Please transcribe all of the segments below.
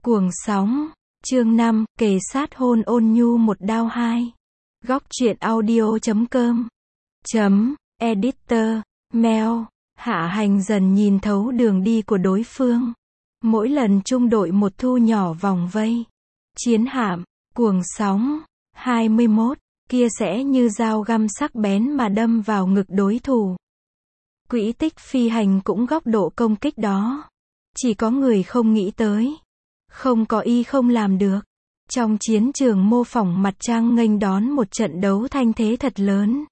Cuồng sóng, chương 5, kề sát hôn ôn nhu một đao hai. Góc truyện audio.com Editor, mail, Hạ Hành dần nhìn thấu đường đi của đối phương. Mỗi lần trung đội một thu nhỏ vòng vây. Chiến hạm, cuồng sóng, 21, kia sẽ như dao găm sắc bén mà đâm vào ngực đối thủ. Quỹ tích phi hành cũng góc độ công kích đó. Chỉ có người không nghĩ tới. Không có y không làm được. Trong chiến trường mô phỏng mặt trăng nghênh đón một trận đấu thanh thế thật lớn.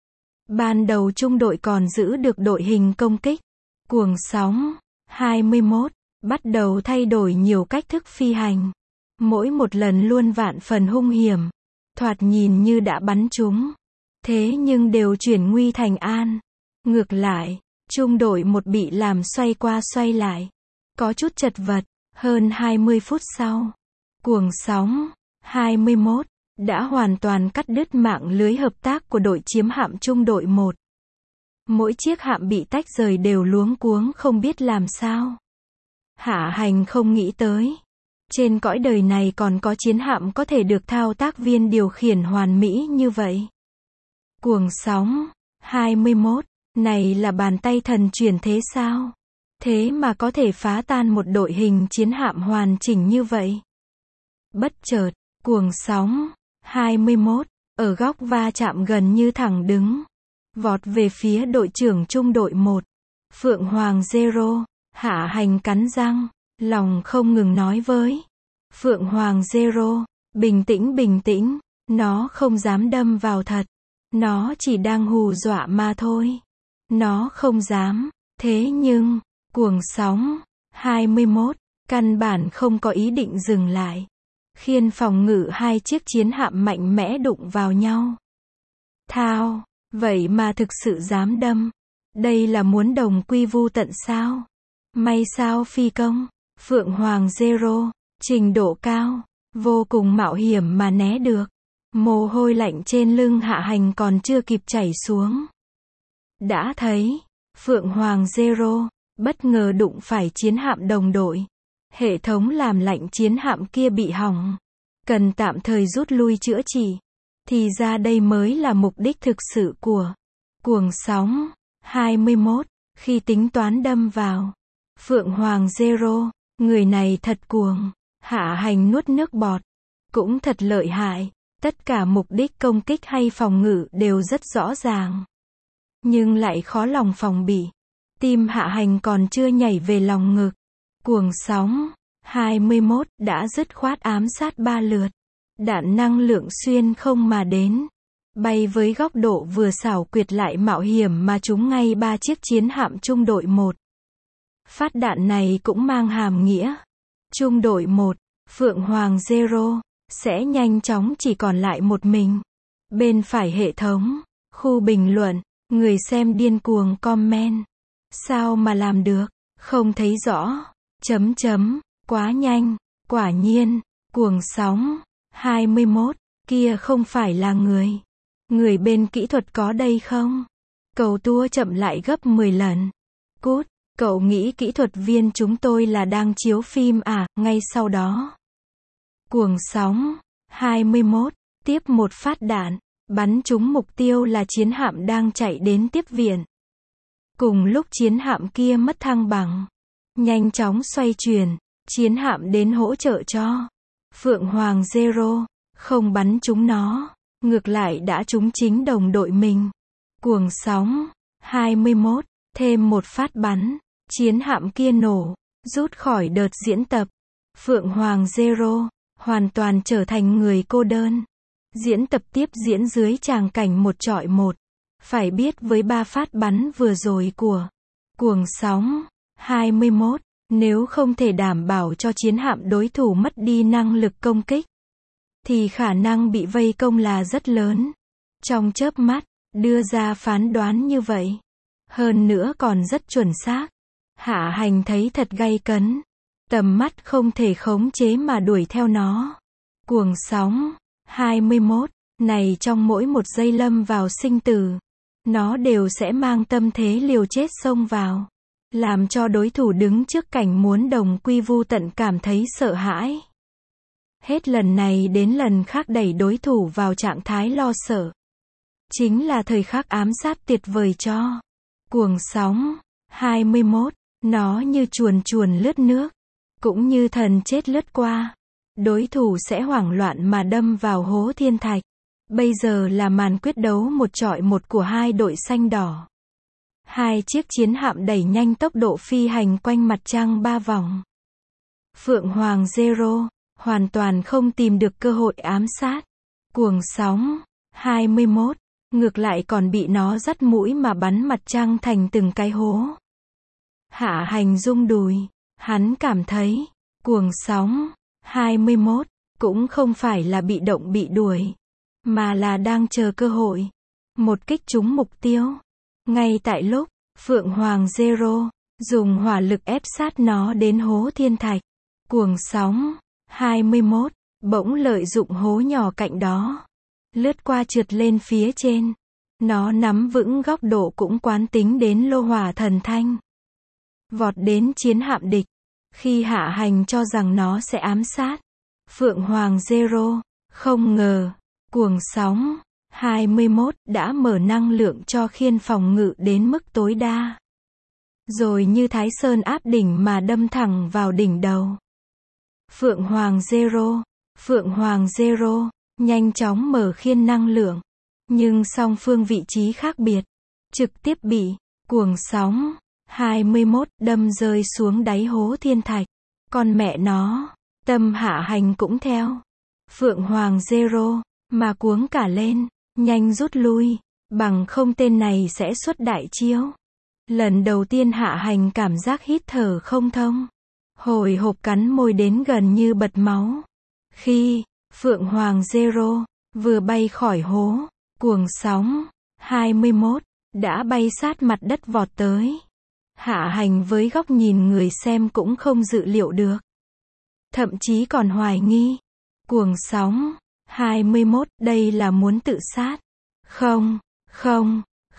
Ban đầu trung đội còn giữ được đội hình công kích. Cuồng sóng, 21, bắt đầu thay đổi nhiều cách thức phi hành. Mỗi một lần luôn vạn phần hung hiểm. Thoạt nhìn như đã bắn trúng. Thế nhưng đều chuyển nguy thành an. Ngược lại, trung đội một bị làm xoay qua xoay lại. Có chút chật vật. Hơn 20 phút sau, cuồng sóng, 21, đã hoàn toàn cắt đứt mạng lưới hợp tác của đội chiếm hạm trung đội 1. Mỗi chiếc hạm bị tách rời đều luống cuống không biết làm sao. Hạ Hành không nghĩ tới. Trên cõi đời này còn có chiến hạm có thể được thao tác viên điều khiển hoàn mỹ như vậy. Cuồng sóng, 21, này là bàn tay thần chuyển thế sao? Thế mà có thể phá tan một đội hình chiến hạm hoàn chỉnh như vậy. Bất chợt, cuồng sóng, 21, ở góc va chạm gần như thẳng đứng. Vọt về phía đội trưởng trung đội 1. Phượng Hoàng Zero, Hạ Hành cắn răng, lòng không ngừng nói với. Phượng Hoàng Zero, bình tĩnh, nó không dám đâm vào thật. Nó chỉ đang hù dọa mà thôi. Nó không dám, thế nhưng... Cuồng sóng, 21, căn bản không có ý định dừng lại. Khiên phòng ngự hai chiếc chiến hạm mạnh mẽ đụng vào nhau. Thao, vậy mà thực sự dám đâm. Đây là muốn đồng quy vu tận sao? May sao phi công, Phượng Hoàng Zero, trình độ cao, vô cùng mạo hiểm mà né được. Mồ hôi lạnh trên lưng Hạ Hành còn chưa kịp chảy xuống. Đã thấy, Phượng Hoàng Zero bất ngờ đụng phải chiến hạm đồng đội. Hệ thống làm lạnh chiến hạm kia bị hỏng. Cần tạm thời rút lui chữa trị. Thì ra đây mới là mục đích thực sự của cuồng sóng, 21, khi tính toán đâm vào. Phượng Hoàng Zero, người này thật cuồng. Hạ Hành nuốt nước bọt. Cũng thật lợi hại. Tất cả mục đích công kích hay phòng ngự đều rất rõ ràng. Nhưng lại khó lòng phòng bị. Tim Hạ Hành còn chưa nhảy về lòng ngực. Cuồng sóng, 21, đã dứt khoát ám sát 3 lượt. Đạn năng lượng xuyên không mà đến. Bay với góc độ vừa xảo quyệt lại mạo hiểm mà trúng ngay 3 chiếc chiến hạm trung đội 1. Phát đạn này cũng mang hàm nghĩa. Trung đội 1, Phượng Hoàng Zero, sẽ nhanh chóng chỉ còn lại một mình. Bên phải hệ thống, khu bình luận, người xem điên cuồng comment. Sao mà làm được? Không thấy rõ. Quá nhanh. Quả nhiên. Cuồng sóng. 21. Kia không phải là người. Người bên kỹ thuật có đây không? Cầu tua chậm lại gấp 10 lần. Cút. Cậu nghĩ kỹ thuật viên chúng tôi là đang chiếu phim à? Ngay sau đó. Cuồng sóng. 21. Tiếp một phát đạn. Bắn trúng mục tiêu là chiến hạm đang chạy đến tiếp viện. Cùng lúc chiến hạm kia mất thăng bằng, nhanh chóng xoay chuyển, chiến hạm đến hỗ trợ cho. Phượng Hoàng Zero, không bắn trúng nó, ngược lại đã trúng chính đồng đội mình. Cuồng sóng, 21, thêm một phát bắn, chiến hạm kia nổ, rút khỏi đợt diễn tập. Phượng Hoàng Zero, hoàn toàn trở thành người cô đơn. Diễn tập tiếp diễn dưới tràng cảnh 1-1. Phải biết với 3 phát bắn vừa rồi của cuồng sóng, 21, nếu không thể đảm bảo cho chiến hạm đối thủ mất đi năng lực công kích, thì khả năng bị vây công là rất lớn. Trong chớp mắt, đưa ra phán đoán như vậy. Hơn nữa còn rất chuẩn xác. Hạ Hành thấy thật gay cấn. Tầm mắt không thể khống chế mà đuổi theo nó. Cuồng sóng, 21, này trong mỗi một giây lâm vào sinh tử. Nó đều sẽ mang tâm thế liều chết xông vào. làm cho đối thủ đứng trước cảnh muốn đồng quy vu tận cảm thấy sợ hãi. Hết lần này đến lần khác đẩy đối thủ vào trạng thái lo sợ. Chính là thời khắc ám sát tuyệt vời cho cuồng sóng. 21. Nó như chuồn chuồn lướt nước, cũng như thần chết lướt qua. Đối thủ sẽ hoảng loạn mà đâm vào hố thiên thạch. Bây giờ là màn quyết đấu một chọi một của hai đội xanh đỏ. Hai chiếc chiến hạm đẩy nhanh tốc độ phi hành quanh mặt trăng 3 vòng. Phượng Hoàng Zero hoàn toàn không tìm được cơ hội ám sát cuồng sóng. 21. Ngược lại còn bị nó dắt mũi mà bắn mặt trăng thành từng cái hố. Hạ Hành rung đùi. Hắn cảm thấy, cuồng sóng. 21. Cũng không phải là bị động bị đuổi, mà là đang chờ cơ hội. Một kích trúng mục tiêu. Ngay tại lúc, Phượng Hoàng Zero dùng hỏa lực ép sát nó đến hố thiên thạch. Cuồng sóng. 21. Bỗng lợi dụng hố nhỏ cạnh đó, lướt qua trượt lên phía trên. Nó nắm vững góc độ cũng quán tính đến lô hỏa thần thanh. Vọt đến chiến hạm địch. Khi Hạ Hành cho rằng nó sẽ ám sát Phượng Hoàng Zero, không ngờ, cuồng sóng. 21 đã mở năng lượng cho khiên phòng ngự đến mức tối đa. Rồi như Thái Sơn áp đỉnh mà đâm thẳng vào đỉnh đầu. Phượng Hoàng Zero, nhanh chóng mở khiên năng lượng. Nhưng song phương vị trí khác biệt. Trực tiếp bị cuồng sóng. 21 đâm rơi xuống đáy hố thiên thạch. Con mẹ nó, tâm Hạ Hành cũng theo. Phượng Hoàng Zero, mà cuống cả lên, nhanh rút lui, bằng không tên này sẽ xuất đại chiêu. Lần đầu tiên Hạ Hành cảm giác hít thở không thông. Hồi hộp cắn môi đến gần như bật máu. Khi Phượng Hoàng Zero vừa bay khỏi hố, cuồng sóng. 21 đã bay sát mặt đất vọt tới. Hạ Hành với góc nhìn người xem cũng không dự liệu được. Thậm chí còn hoài nghi. Cuồng sóng. 21 đây là muốn tự sát. Không,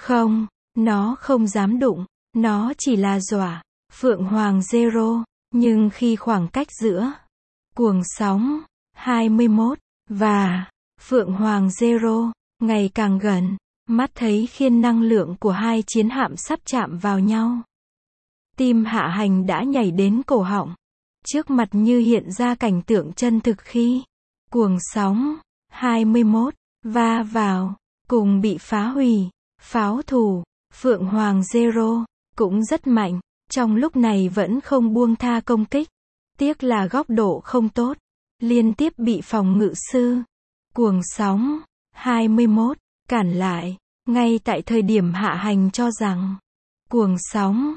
nó không dám đụng. Nó chỉ là dọa Phượng Hoàng Zero. Nhưng khi khoảng cách giữa cuồng sóng. 21 và Phượng Hoàng Zero ngày càng gần, mắt thấy khiên năng lượng của hai chiến hạm sắp chạm vào nhau. Tim Hạ Hành đã nhảy đến cổ họng. Trước mặt như hiện ra cảnh tượng chân thực khi cuồng sóng. 21 va vào, cùng bị phá hủy. Pháo thủ Phượng Hoàng Zero cũng rất mạnh, trong lúc này vẫn không buông tha công kích. Tiếc là góc độ không tốt, liên tiếp bị phòng ngự sư cuồng sóng. 21 cản lại, ngay tại thời điểm Hạ Hành cho rằng cuồng sóng.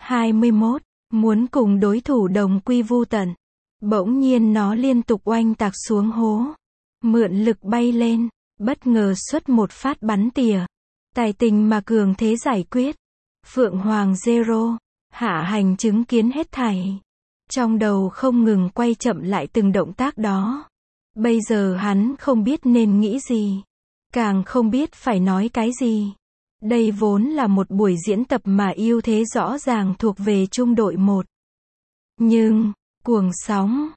21 muốn cùng đối thủ đồng quy vu tận. Bỗng nhiên nó liên tục oanh tạc xuống hố. Mượn lực bay lên, bất ngờ xuất một phát bắn tỉa. Tài tình mà cường thế giải quyết. Phượng Hoàng Zero, Hạ Hành chứng kiến hết thảy. Trong đầu không ngừng quay chậm lại từng động tác đó. Bây giờ hắn không biết nên nghĩ gì. Càng không biết phải nói cái gì. Đây vốn là một buổi diễn tập mà ưu thế rõ ràng thuộc về trung đội 1. Nhưng, cuồng sóng.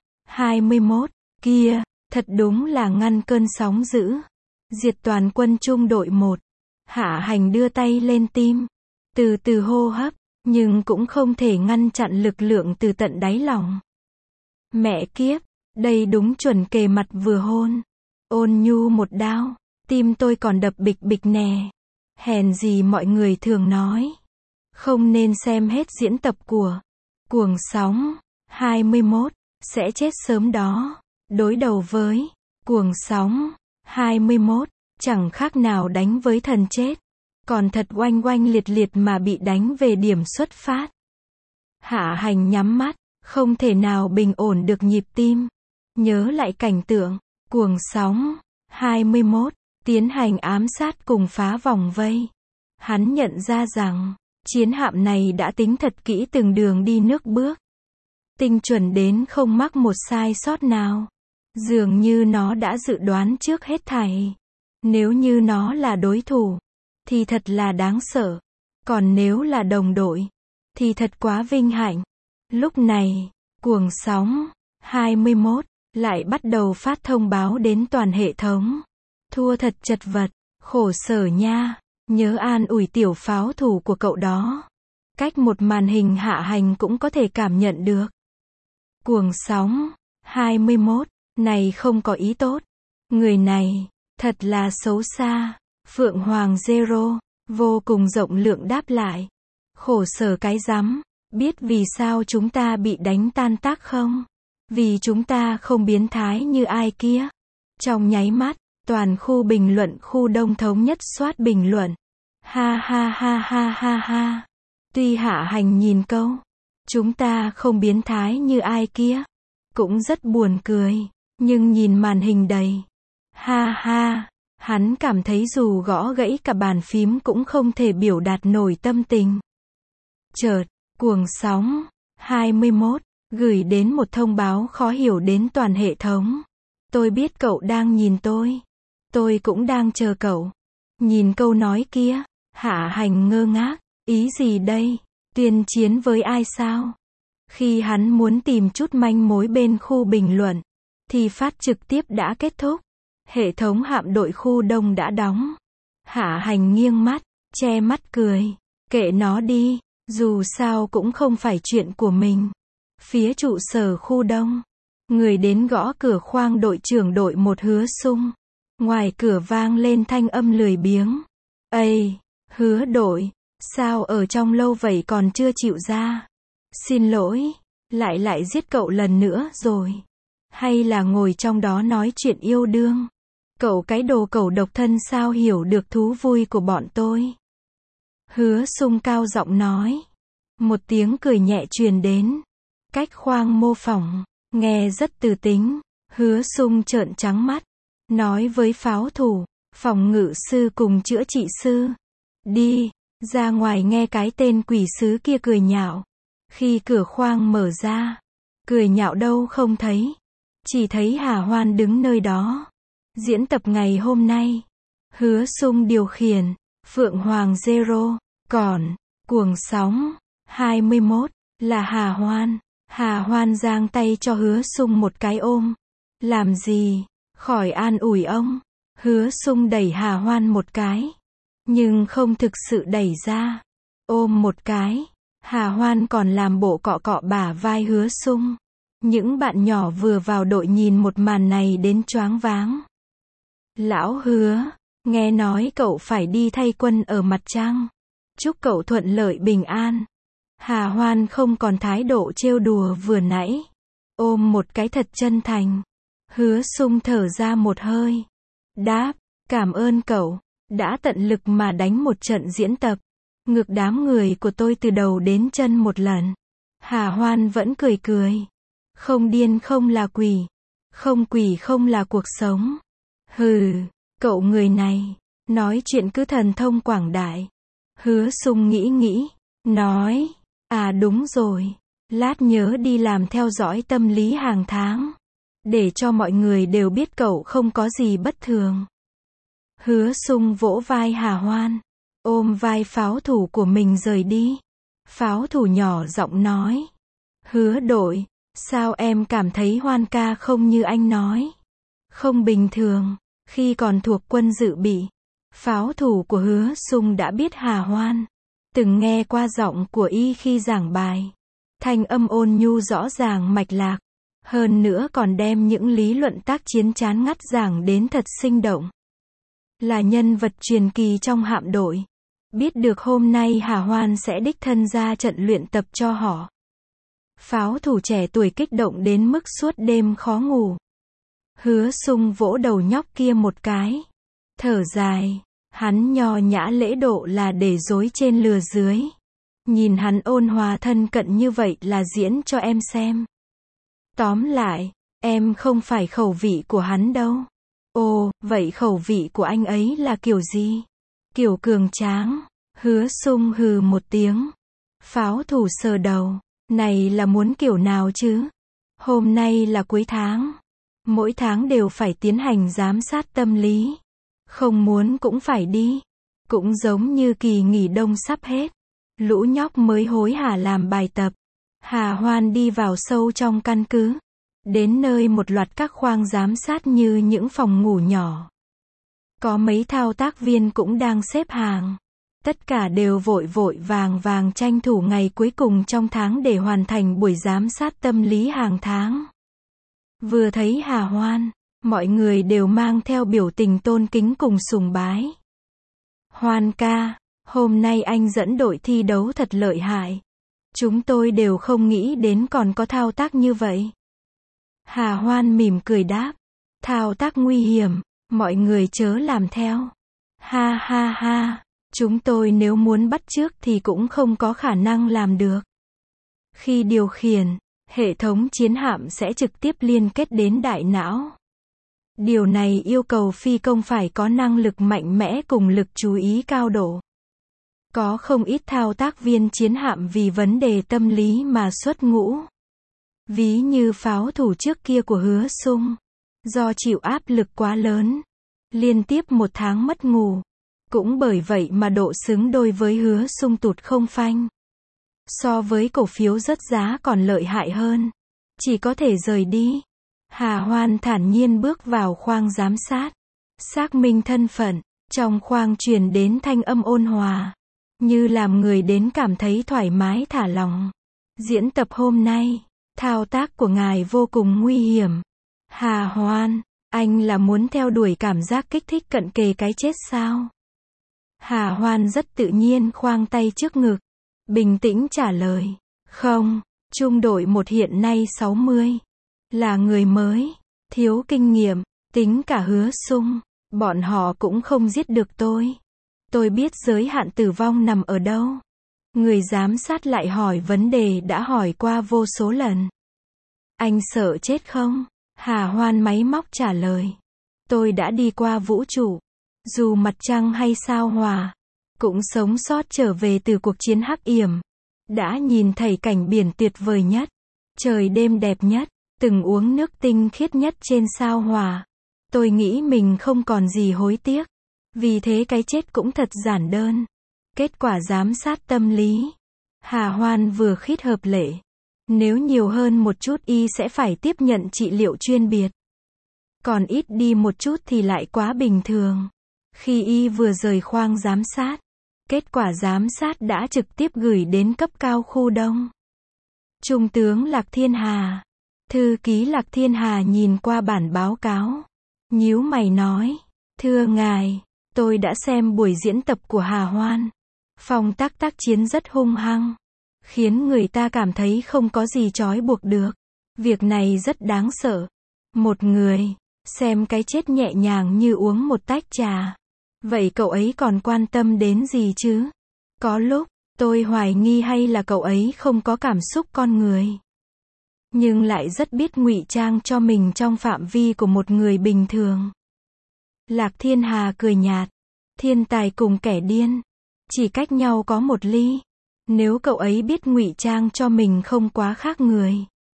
21 kia, thật đúng là ngăn cơn sóng dữ. Diệt toàn quân trung đội 1. Hạ Hành đưa tay lên tim. Từ từ hô hấp, nhưng cũng không thể ngăn chặn lực lượng từ tận đáy lòng. Mẹ kiếp, đây đúng chuẩn kề mặt vừa hôn. Ôn nhu một đao, tim tôi còn đập bịch bịch nè. Hèn gì mọi người thường nói. Không nên xem hết diễn tập của cuồng sóng. 21 sẽ chết sớm đó. Đối đầu với cuồng sóng. 21 chẳng khác nào đánh với thần chết. Còn thật oanh oanh liệt liệt mà bị đánh về điểm xuất phát. Hạ Hành nhắm mắt, không thể nào bình ổn được nhịp tim. Nhớ lại cảnh tượng cuồng sóng. 21 tiến hành ám sát cùng phá vòng vây. Hắn nhận ra rằng chiến hạm này đã tính thật kỹ từng đường đi nước bước. Tinh chuẩn đến không mắc một sai sót nào. Dường như nó đã dự đoán trước hết thảy. Nếu như nó là đối thủ thì thật là đáng sợ. Còn nếu là đồng đội thì thật quá vinh hạnh. Lúc này, Cuồng Sóng 21 lại bắt đầu phát thông báo đến toàn hệ thống. Thua thật chật vật, khổ sở nha, nhớ an ủi tiểu pháo thủ của cậu đó. Cách một màn hình hạ hành cũng có thể cảm nhận được. Cuồng Sóng 21 này không có ý tốt. Người này, thật là xấu xa. Phượng Hoàng Zero, vô cùng rộng lượng đáp lại. Khổ sở cái rắm, biết vì sao chúng ta bị đánh tan tác không? Vì chúng ta không biến thái như ai kia. Trong nháy mắt, toàn khu bình luận khu đông thống nhất soát bình luận. Ha ha ha ha ha ha. Tuy hạ hành nhìn câu, chúng ta không biến thái như ai kia, cũng rất buồn cười, nhưng nhìn màn hình đầy. Ha ha, hắn cảm thấy dù gõ gãy cả bàn phím cũng không thể biểu đạt nổi tâm tình. Chợt, Cuồng Sóng 21 gửi đến một thông báo khó hiểu đến toàn hệ thống. Tôi biết cậu đang nhìn tôi. Tôi cũng đang chờ cậu. Nhìn câu nói kia, hạ hành ngơ ngác. Ý gì đây? Tuyên chiến với ai sao? Khi hắn muốn tìm chút manh mối bên khu bình luận, thì phát trực tiếp đã kết thúc. Hệ thống hạm đội khu đông đã đóng. Hạ hành nghiêng mắt, che mắt cười. Kệ nó đi, dù sao cũng không phải chuyện của mình. Phía trụ sở khu đông, người đến gõ cửa khoang đội trưởng đội một Hứa Sung. Ngoài cửa vang lên thanh âm lười biếng. Ây, Hứa đội, sao ở trong lâu vậy còn chưa chịu ra? Xin lỗi, lại giết cậu lần nữa rồi. Hay là ngồi trong đó nói chuyện yêu đương? Cậu cái đồ cẩu độc thân sao hiểu được thú vui của bọn tôi? Hứa Sung cao giọng nói. Một tiếng cười nhẹ truyền đến. Cách khoang mô phỏng, nghe rất từ tính. Hứa Sung trợn trắng mắt. Nói với pháo thủ, phòng ngự sư cùng chữa trị sư. Đi, ra ngoài nghe cái tên quỷ sứ kia cười nhạo. Khi cửa khoang mở ra, cười nhạo đâu không thấy. Chỉ thấy Hà Hoan đứng nơi đó. Diễn tập ngày hôm nay. Hứa Sung điều khiển, Phượng Hoàng Zero, còn, Cuồng Sóng 21, là Hà Hoan. Hà Hoan giang tay cho Hứa Sung một cái ôm. Làm gì? Khỏi an ủi ông. Hứa Sung đẩy Hà Hoan một cái. Nhưng không thực sự đẩy ra. Ôm một cái. Hà Hoan còn làm bộ cọ cọ bả vai Hứa Sung. Những bạn nhỏ vừa vào đội nhìn một màn này đến choáng váng. Lão Hứa, nghe nói cậu phải đi thay quân ở mặt trăng. Chúc cậu thuận lợi bình an. Hà Hoan không còn thái độ trêu đùa vừa nãy. Ôm một cái thật chân thành. Hứa Sung thở ra một hơi. Đáp, cảm ơn cậu, đã tận lực mà đánh một trận diễn tập. Ngược đám người của tôi từ đầu đến chân một lần. Hà Hoan vẫn cười cười. Không điên không là quỷ. Không quỷ không là cuộc sống. Hừ, cậu người này, nói chuyện cứ thần thông quảng đại. Hứa Sung nghĩ, nói, à đúng rồi, lát nhớ đi làm theo dõi tâm lý hàng tháng. Để cho mọi người đều biết cậu không có gì bất thường. Hứa Sung vỗ vai Hà Hoan, ôm vai pháo thủ của mình rời đi. Pháo thủ nhỏ giọng nói. Hứa đội, sao em cảm thấy Hoan ca không như anh nói? Không bình thường, khi còn thuộc quân dự bị. Pháo thủ của Hứa Sung đã biết Hà Hoan. Từng nghe qua giọng của y khi giảng bài. Thanh âm ôn nhu rõ ràng mạch lạc. Hơn nữa còn đem những lý luận tác chiến chán ngắt giảng đến thật sinh động. Là nhân vật truyền kỳ trong hạm đội. Biết được hôm nay Hà Hoan sẽ đích thân ra trận luyện tập cho họ. Pháo thủ trẻ tuổi kích động đến mức suốt đêm khó ngủ. Hứa Sung vỗ đầu nhóc kia một cái. Thở dài. Hắn nho nhã lễ độ là để dối trên lừa dưới. Nhìn hắn ôn hòa thân cận như vậy là diễn cho em xem. Tóm lại, em không phải khẩu vị của hắn đâu. Ồ, vậy khẩu vị của anh ấy là kiểu gì? Kiểu cường tráng. Hứa Sung hừ một tiếng. Pháo thủ sờ đầu. Này là muốn kiểu nào chứ? Hôm nay là cuối tháng. Mỗi tháng đều phải tiến hành giám sát tâm lý. Không muốn cũng phải đi. Cũng giống như kỳ nghỉ đông sắp hết. Lũ nhóc mới hối hả làm bài tập. Hà Hoan đi vào sâu trong căn cứ. Đến nơi một loạt các khoang giám sát như những phòng ngủ nhỏ. Có mấy thao tác viên cũng đang xếp hàng. Tất cả đều vội vội vàng vàng tranh thủ ngày cuối cùng trong tháng để hoàn thành buổi giám sát tâm lý hàng tháng. Vừa thấy Hà Hoan, mọi người đều mang theo biểu tình tôn kính cùng sùng bái. Hoan ca, hôm nay anh dẫn đội thi đấu thật lợi hại. Chúng tôi đều không nghĩ đến còn có thao tác như vậy. Hà Hoan mỉm cười đáp. Thao tác nguy hiểm, mọi người chớ làm theo. Ha ha ha, chúng tôi nếu muốn bắt chước thì cũng không có khả năng làm được. Khi điều khiển, hệ thống chiến hạm sẽ trực tiếp liên kết đến đại não. Điều này yêu cầu phi công phải có năng lực mạnh mẽ cùng lực chú ý cao độ. Có không ít thao tác viên chiến hạm vì vấn đề tâm lý mà xuất ngũ. Ví như pháo thủ trước kia của Hứa Sung. Do chịu áp lực quá lớn, liên tiếp 1 tháng mất ngủ. Cũng bởi vậy mà độ xứng đôi với Hứa Sung tụt không phanh. So với cổ phiếu rớt giá còn lợi hại hơn. Chỉ có thể rời đi. Hà Hoan thản nhiên bước vào khoang giám sát. Xác minh thân phận. Trong khoang truyền đến thanh âm ôn hòa. Như làm người đến cảm thấy thoải mái thả lỏng. Diễn tập hôm nay, thao tác của ngài vô cùng nguy hiểm. Hà Hoan, anh là muốn theo đuổi cảm giác kích thích cận kề cái chết sao? Hà Hoan rất tự nhiên khoang tay trước ngực. Bình tĩnh trả lời. Không, trung đội 1 hiện nay 60. Là người mới, thiếu kinh nghiệm, tính cả Hứa Sung. Bọn họ cũng không giết được tôi. Tôi biết giới hạn tử vong nằm ở đâu. Người giám sát lại hỏi vấn đề đã hỏi qua vô số lần. Anh sợ chết không? Hà Hoan máy móc trả lời. Tôi đã đi qua vũ trụ. Dù mặt trăng hay sao Hỏa. Cũng sống sót trở về từ cuộc chiến hắc yểm. Đã nhìn thấy cảnh biển tuyệt vời nhất. Trời đêm đẹp nhất. Từng uống nước tinh khiết nhất trên sao Hỏa. Tôi nghĩ mình không còn gì hối tiếc. Vì thế cái chết cũng thật giản đơn. Kết quả giám sát tâm lý. Hà Hoan vừa khít hợp lệ. Nếu nhiều hơn một chút y sẽ phải tiếp nhận trị liệu chuyên biệt. Còn ít đi một chút thì lại quá bình thường. Khi y vừa rời khoang giám sát, kết quả giám sát đã trực tiếp gửi đến cấp cao khu Đông. Trung tướng Lạc Thiên Hà. Thư ký Lạc Thiên Hà nhìn qua bản báo cáo. Nhíu mày nói. Thưa ngài, tôi đã xem buổi diễn tập của Hà Hoan. Phong tác chiến rất hung hăng. Khiến người ta cảm thấy không có gì trói buộc được. Việc này rất đáng sợ. Một người, xem cái chết nhẹ nhàng như uống một tách trà. Vậy cậu ấy còn quan tâm đến gì chứ? Có lúc, tôi hoài nghi hay là cậu ấy không có cảm xúc con người. Nhưng lại rất biết ngụy trang cho mình trong phạm vi của một người bình thường. Lạc Thiên Hà cười nhạt. Thiên tài cùng kẻ điên. Chỉ cách nhau có một ly. Nếu cậu ấy biết ngụy trang cho mình không quá khác người.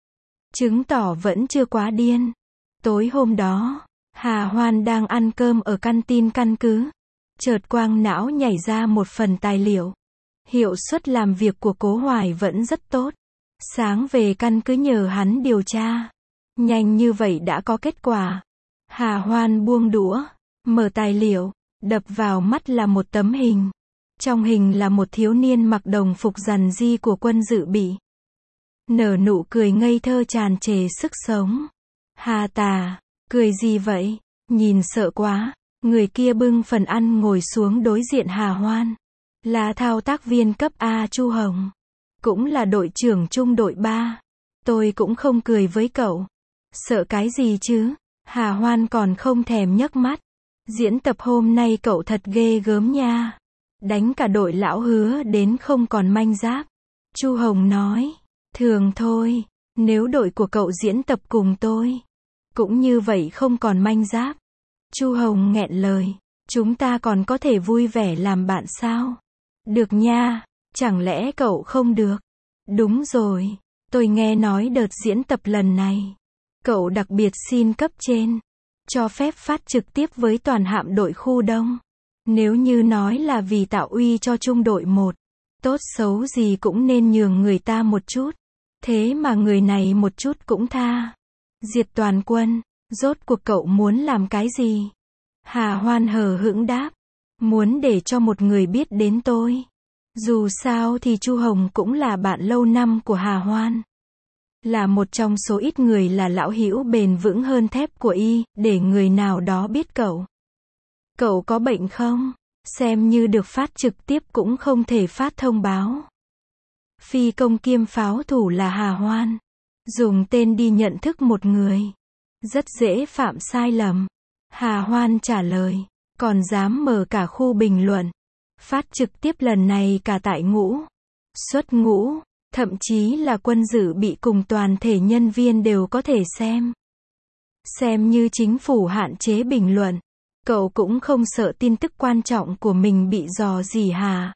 Chứng tỏ vẫn chưa quá điên. Tối hôm đó, Hà Hoan đang ăn cơm ở căn tin căn cứ. Chợt quang não nhảy ra một phần tài liệu. Hiệu suất làm việc của Cố Hoài vẫn rất tốt. Sáng về căn cứ nhờ hắn điều tra. Nhanh như vậy đã có kết quả. Hà Hoan buông đũa, mở tài liệu, đập vào mắt là một tấm hình. Trong hình là một thiếu niên mặc đồng phục rằn ri của quân dự bị. Nở nụ cười ngây thơ tràn trề sức sống. Hà Tà, cười gì vậy? Nhìn sợ quá. Người kia bưng phần ăn ngồi xuống đối diện Hà Hoan. Là thao tác viên cấp A Chu Hồng. Cũng là đội trưởng trung đội 3. Tôi cũng không cười với cậu. Sợ cái gì chứ? Hà Hoan còn không thèm nhấc mắt. Diễn tập hôm nay cậu thật ghê gớm nha. Đánh cả đội lão Hứa đến không còn manh giáp. Chu Hồng nói. Thường thôi. Nếu đội của cậu diễn tập cùng tôi. Cũng như vậy không còn manh giáp. Chu Hồng nghẹn lời. Chúng ta còn có thể vui vẻ làm bạn sao? Được nha. Chẳng lẽ cậu không được? Đúng rồi. Tôi nghe nói đợt diễn tập lần này. Cậu đặc biệt xin cấp trên. Cho phép phát trực tiếp với toàn hạm đội khu Đông. Nếu như nói là vì tạo uy cho trung đội 1. Tốt xấu gì cũng nên nhường người ta một chút. Thế mà người này một chút cũng tha. Diệt toàn quân, rốt cuộc cậu muốn làm cái gì? Hà Hoan hờ hững đáp. Muốn để cho một người biết đến tôi. Dù sao thì Chu Hồng cũng là bạn lâu năm của Hà Hoan. Là một trong số ít người là lão hữu bền vững hơn thép của y, để người nào đó biết cậu. Cậu có bệnh không? Xem như được phát trực tiếp cũng không thể phát thông báo. Phi công kiêm pháo thủ là Hà Hoan. Dùng tên đi nhận thức một người. Rất dễ phạm sai lầm. Hà Hoan trả lời. Còn dám mở cả khu bình luận. Phát trực tiếp lần này cả tại ngũ. Xuất ngũ. Thậm chí là quân dự bị cùng toàn thể nhân viên đều có thể xem. Xem như chính phủ hạn chế bình luận. Cậu cũng không sợ tin tức quan trọng của mình bị dò dỉ hả?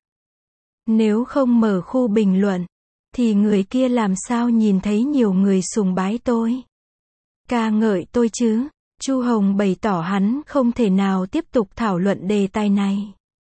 Nếu không mở khu bình luận, thì người kia làm sao nhìn thấy nhiều người sùng bái tôi? Ca ngợi tôi chứ? Chu Hồng bày tỏ hắn không thể nào tiếp tục thảo luận đề tài này.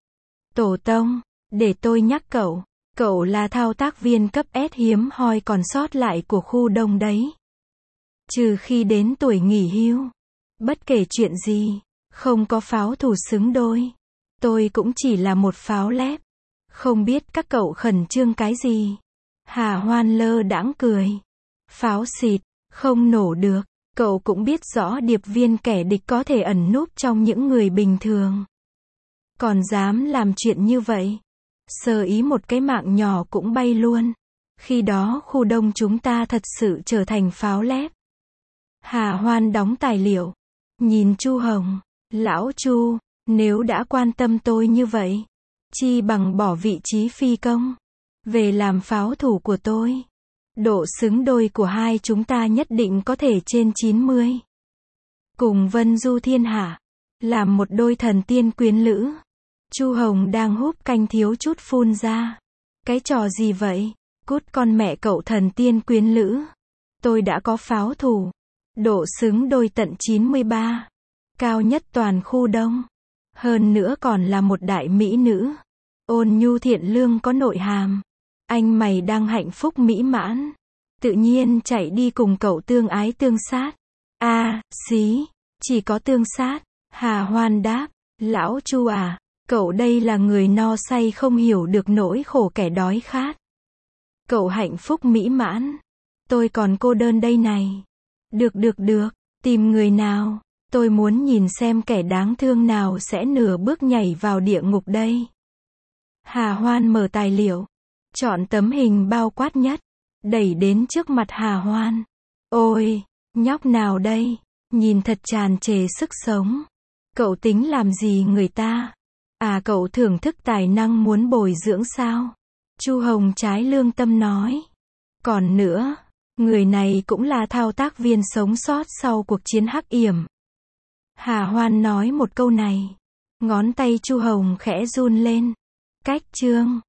Tổ tông, để tôi nhắc cậu, cậu là thao tác viên cấp S hiếm hoi còn sót lại của khu đông đấy. Trừ khi đến tuổi nghỉ hưu. Bất kể chuyện gì, không có pháo thủ xứng đôi. Tôi cũng chỉ là một pháo lép. Không biết các cậu khẩn trương cái gì? Hà Hoan lơ đãng cười. Pháo xịt, không nổ được. Cậu cũng biết rõ điệp viên kẻ địch có thể ẩn núp trong những người bình thường. Còn dám làm chuyện như vậy. Sơ ý một cái mạng nhỏ cũng bay luôn. Khi đó khu đông chúng ta thật sự trở thành pháo lép. Hà Hoan đóng tài liệu. Nhìn Chu Hồng. Lão Chu, nếu đã quan tâm tôi như vậy, chi bằng bỏ vị trí phi công, về làm pháo thủ của tôi. Độ xứng đôi của hai chúng ta nhất định có thể trên 90. Cùng Vân Du thiên hạ, làm một đôi thần tiên quyến lữ. Chu Hồng đang húp canh thiếu chút phun ra. Cái trò gì vậy? Cút con mẹ cậu thần tiên quyến lữ. Tôi đã có pháo thủ. Độ xứng đôi tận 93. Cao nhất toàn khu đông. Hơn nữa còn là một đại mỹ nữ. Ôn nhu thiện lương có nội hàm. Anh mày đang hạnh phúc mỹ mãn. Tự nhiên chạy đi cùng cậu tương ái tương sát. Xí, chỉ có tương sát. Hà Hoan đáp. Lão Chu à, cậu đây là người no say không hiểu được nỗi khổ kẻ đói khát. Cậu hạnh phúc mỹ mãn. Tôi còn cô đơn đây này. Được, tìm người nào. Tôi muốn nhìn xem kẻ đáng thương nào sẽ nửa bước nhảy vào địa ngục đây. Hà Hoan mở tài liệu. Chọn tấm hình bao quát nhất. Đẩy đến trước mặt Hà Hoan. Ôi, nhóc nào đây? Nhìn thật tràn trề sức sống. Cậu tính làm gì người ta? À, cậu thưởng thức tài năng muốn bồi dưỡng sao? Chu Hồng trái lương tâm nói. Còn nữa, người này cũng là thao tác viên sống sót sau cuộc chiến Hắc Yểm. Hà Hoan nói một câu này. Ngón tay Chu Hồng khẽ run lên. Cách chương.